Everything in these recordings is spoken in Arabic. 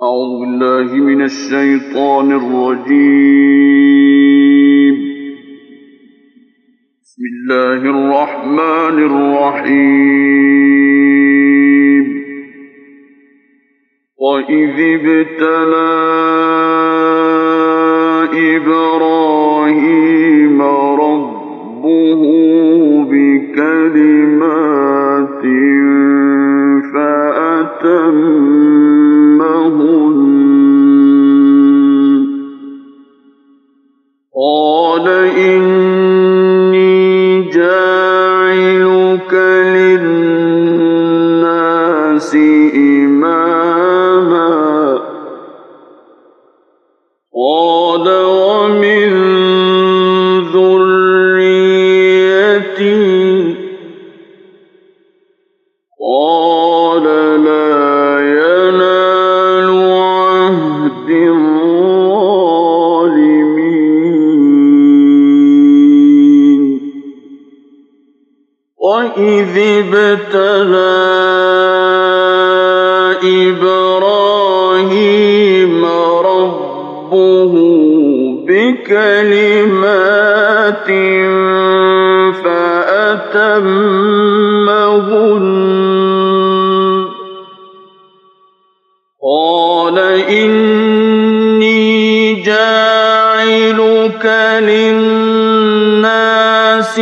أعوذ بالله من الشيطان الرجيم. بسم الله الرحمن الرحيم. وإذ ابتلى إبراهيم ربه بكلمات فأتمهن قال إني جاعلك للناس إماما قال ومن ذريتي قال لا ينال عهد الظالمين. وإذ ابتلى إبراهيم ربه بكلمات فأتمهن قال إني جاعلك للناس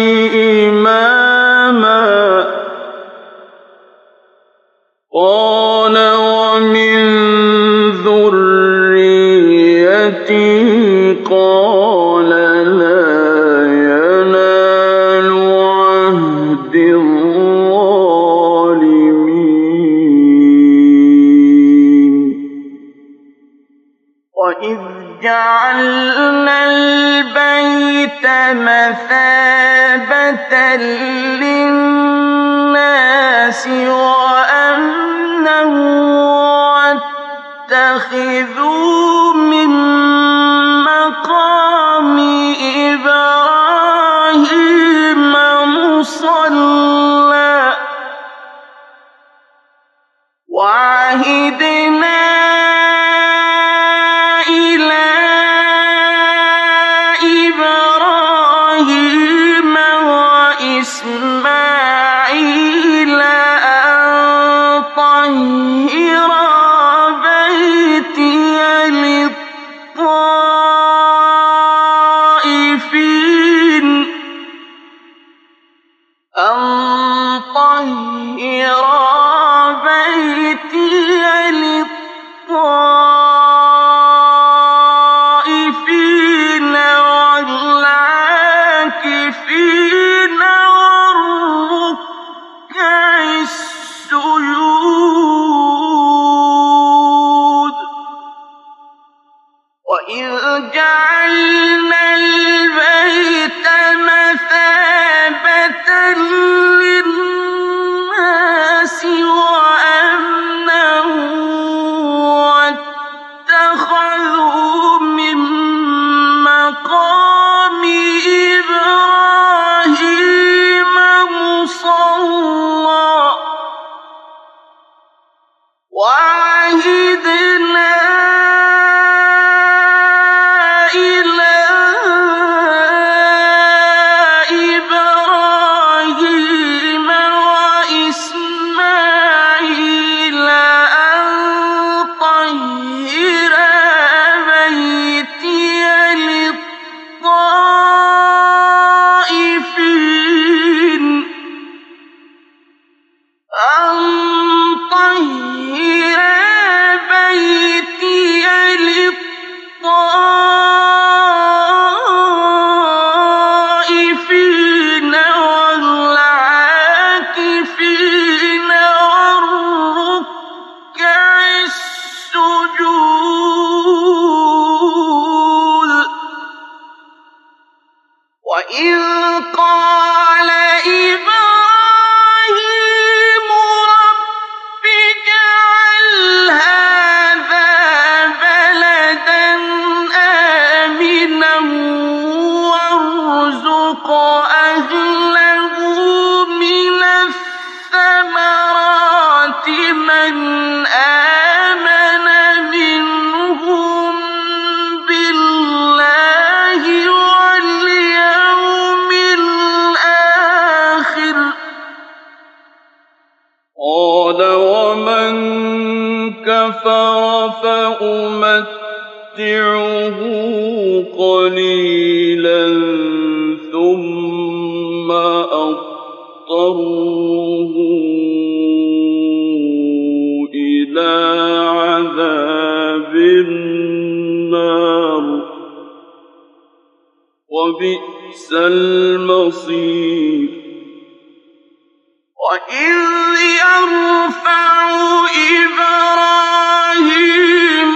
إماما قال ومن ذريتي قال لا ينال عهد الظالمين. وإذ جعلنا البيت مثابة للناس وأمنا واتخذوا من مقام إبراهيم مصلى وعهدنا إلى إبراهيم وإسماعيل أن طهرا بيتي للطائفين والعاكفين والركع السجود. وإذ جعلنا البيت مثابة للناس وأمنا واتخذوا من مقام إبراهيم مصلى وعهدنا إلى كفر فأمتعه قليلا ثم أضطره إلى عذاب النار وبئس المصير وإذ يرفع إبراهيم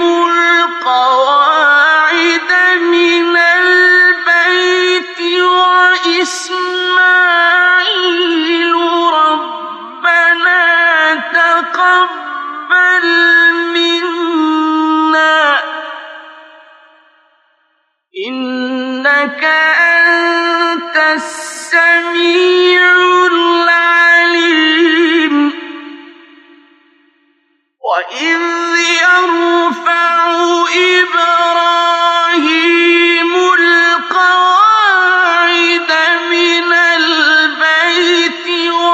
القواعد من البيت وإسماعيل ربنا تقبل منا إنك أنت السميع العليم وإذ يرفع إبراهيم القواعد من البيت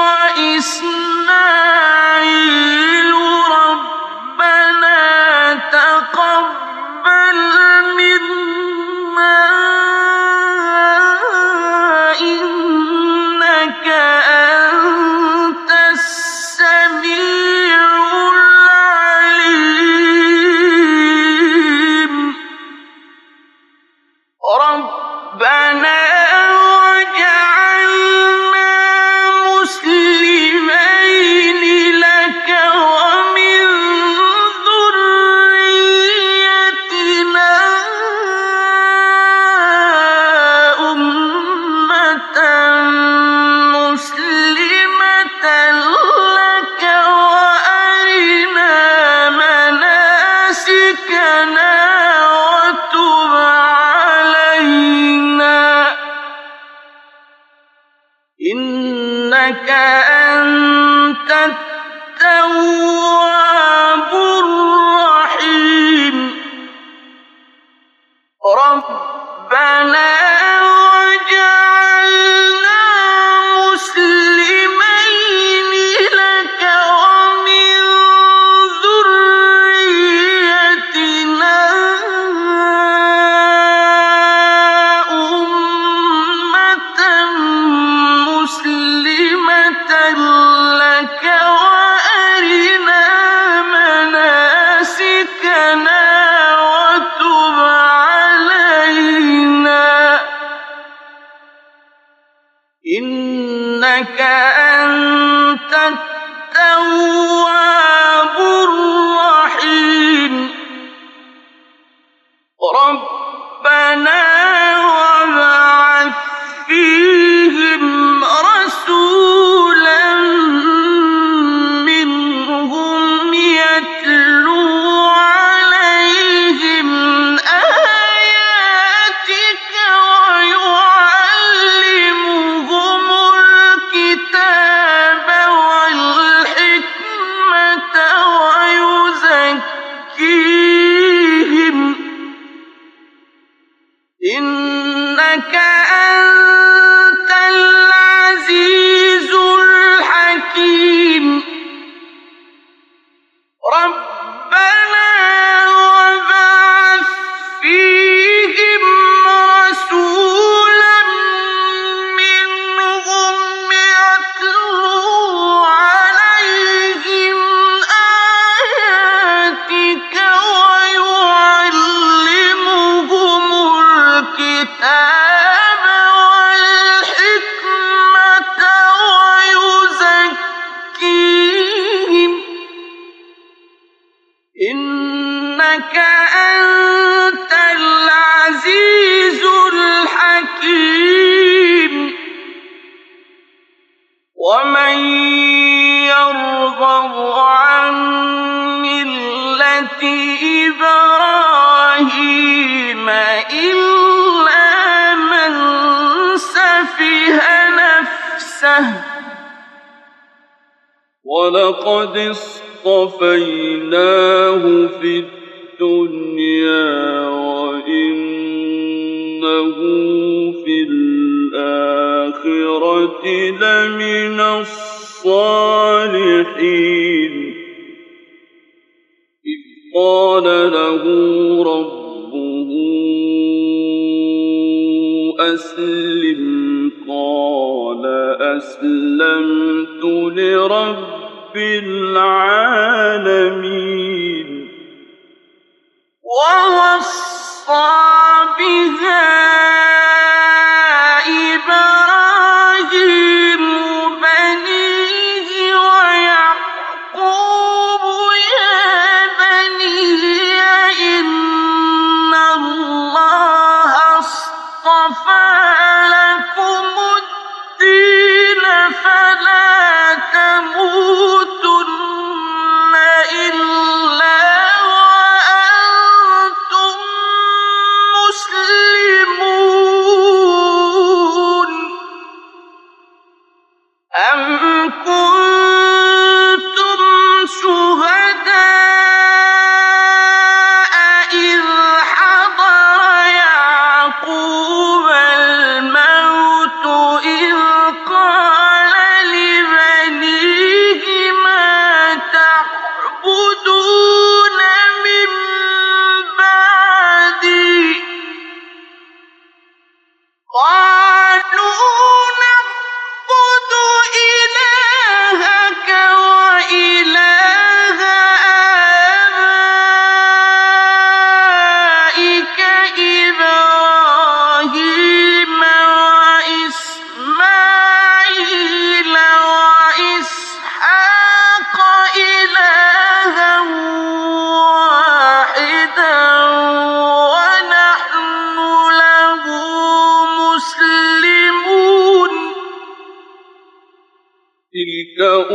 وإسماعيل ربنا تقبل منا إنك أنت السميع العليم ربنا وجعلنا مسلمين لك ومن ذريتنا أمة مسلمة لك وأرنا مناسكنا وتب علينا إنك أنت التواب الرحيم ربنا وجعلنا مسلمين لك ومن ذريتنا أمة مسلمة لك وأرنا مناسكنا وتب علينا إنك أنت التواب الرحيم ربنا وابعث فيهم رسولا منهم يتلو عليهم آياتك ويعلمهم الكتاب والحكمة ويزكيهم إنك أنت العزيز الحكيم ربنا وابعث فيهم رسولا منهم يتلو عليهم آياتك ويعلمهم الكتاب والحكمة ويزكيهم إنك أنت العزيز الحكيم ومن يرغب عن ملة إبراهيم إلا من سفه نفسه ولقد اصطفيناه في الدنيا وإنه في الآخرة لمن الصالحين إذ قال له ربه أسلم قال أسلمت لرب العالمين ووصى بها إبراهيم بنيه ويعقوب يا بني إن الله اصطفى لكم الدين فلا تموتن إلا وأنتم مسلمون أم كنتم شهداء إذ حضر يعقوب الموت إذ قال لبنيه ما تعبدون من بعدي قالوا نعبد إلهك وإله آبائك إبراهيم وإسماعيل وإسحاق إلها واحدا ونحن له مسلمون تلك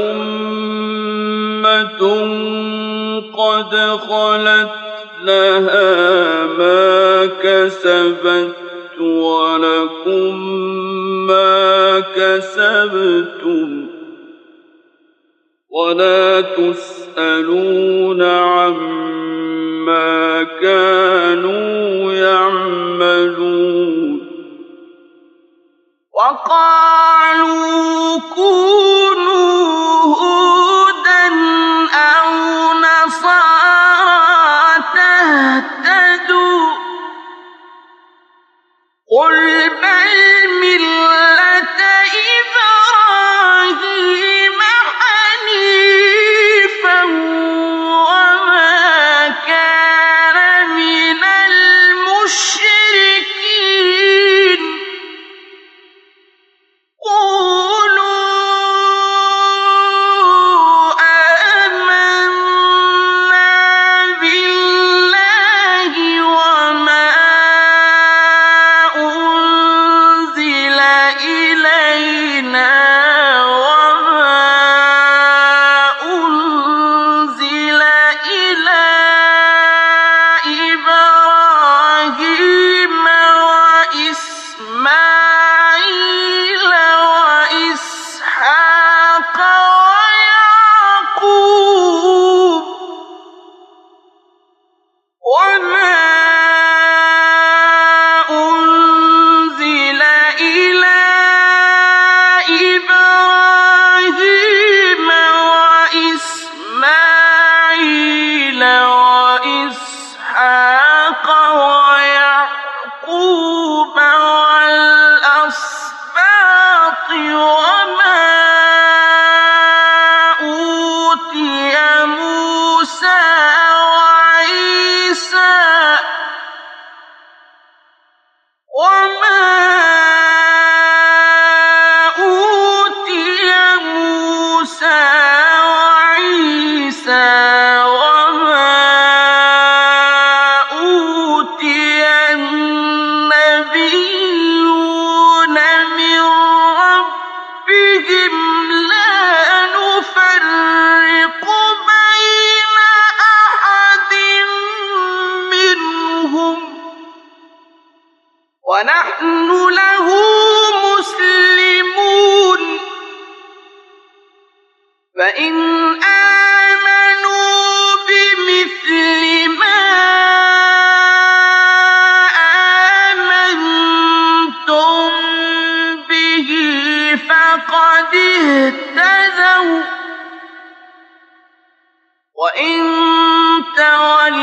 أمة قد خلت لها ما كسبت ولكم ما كسبتم ولا تسألون عما كانوا يعملون وقالوا كونوا هودا أو نصارى تهتدوا قل بل ملة إبراهيم حنيفا وما كان من المشركين قولوا آمنا بالله وما أنزل إلينا وما أنزل إلى إبراهيم وإسماعيل وإسحاق ويعقوب وما أنزل إلى إبراهيم وإسماعيل وإسحاق ويعقوب والأسباط وما أوتي موسى وعيسى وما أوتي النبيون من ربهم لا نفرق بين أحد منهم ونحن له مسلمون فإن آمنوا بمثل ما آمنتم به فقد اهتدوا وإن تولوا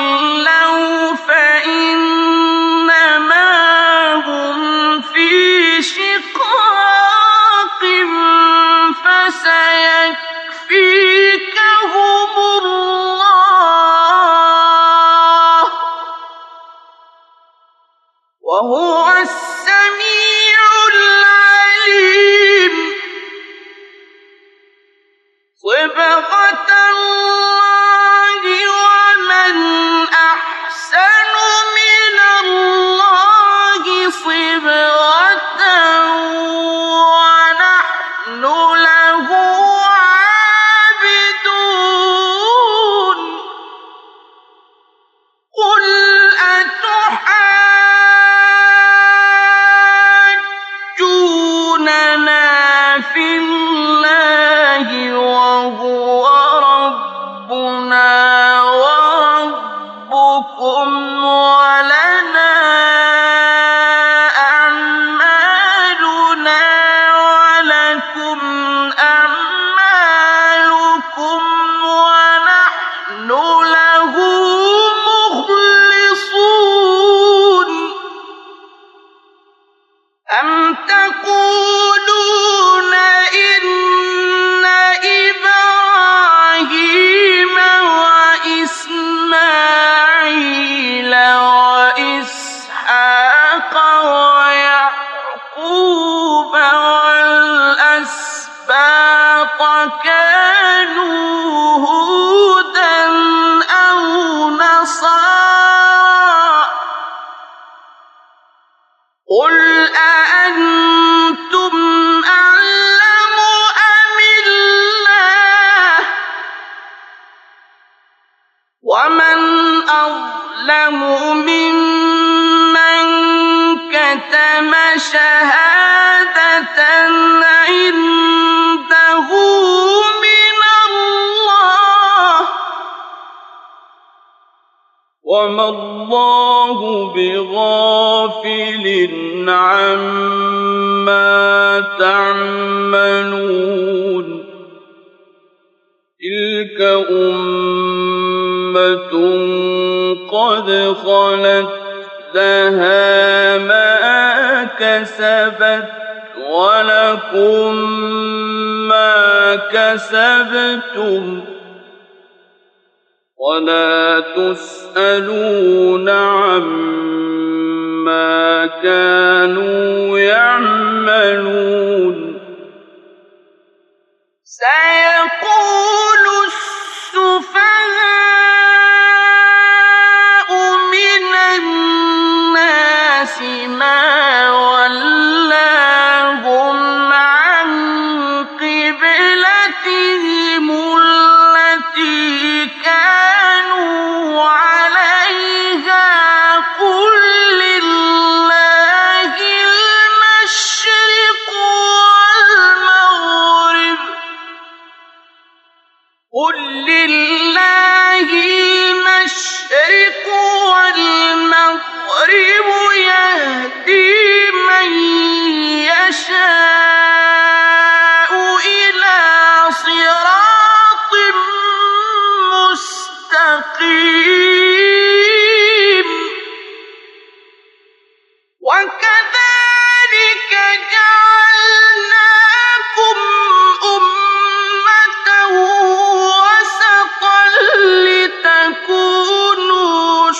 أظلم ممن كتم شهادة عنده من الله وما الله بغافل عما تعملون تلك أمة قد خلت لها ما كسبت ولكم ما كسبتم ولا تسألون عما كانوا يعملون سيقول السفهاء من الناس ما ولاهم عن قبلتهم التي كانوا عليها قل لله المشرق والمغرب يهدي من يشاء إلى صراط مستقيم وكذلك جعلناكم أمة وسطا لتكونوا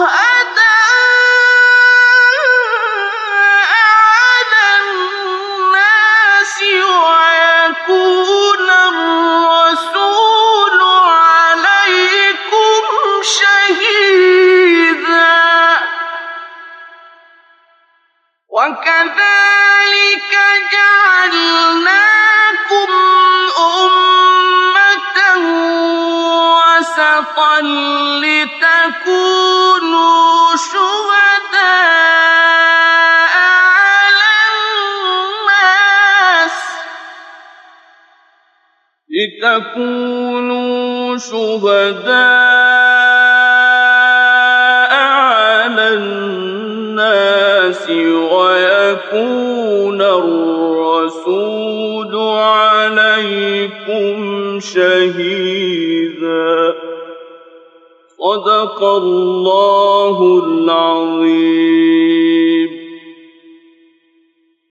شهداء على الناس ويكون الرسول عليكم شهيدا وكذلك جعلناكم أمة وسطا لتكونوا شهداء على الناس ويكون الرسول عليكم شهيدا صدق الله العظيم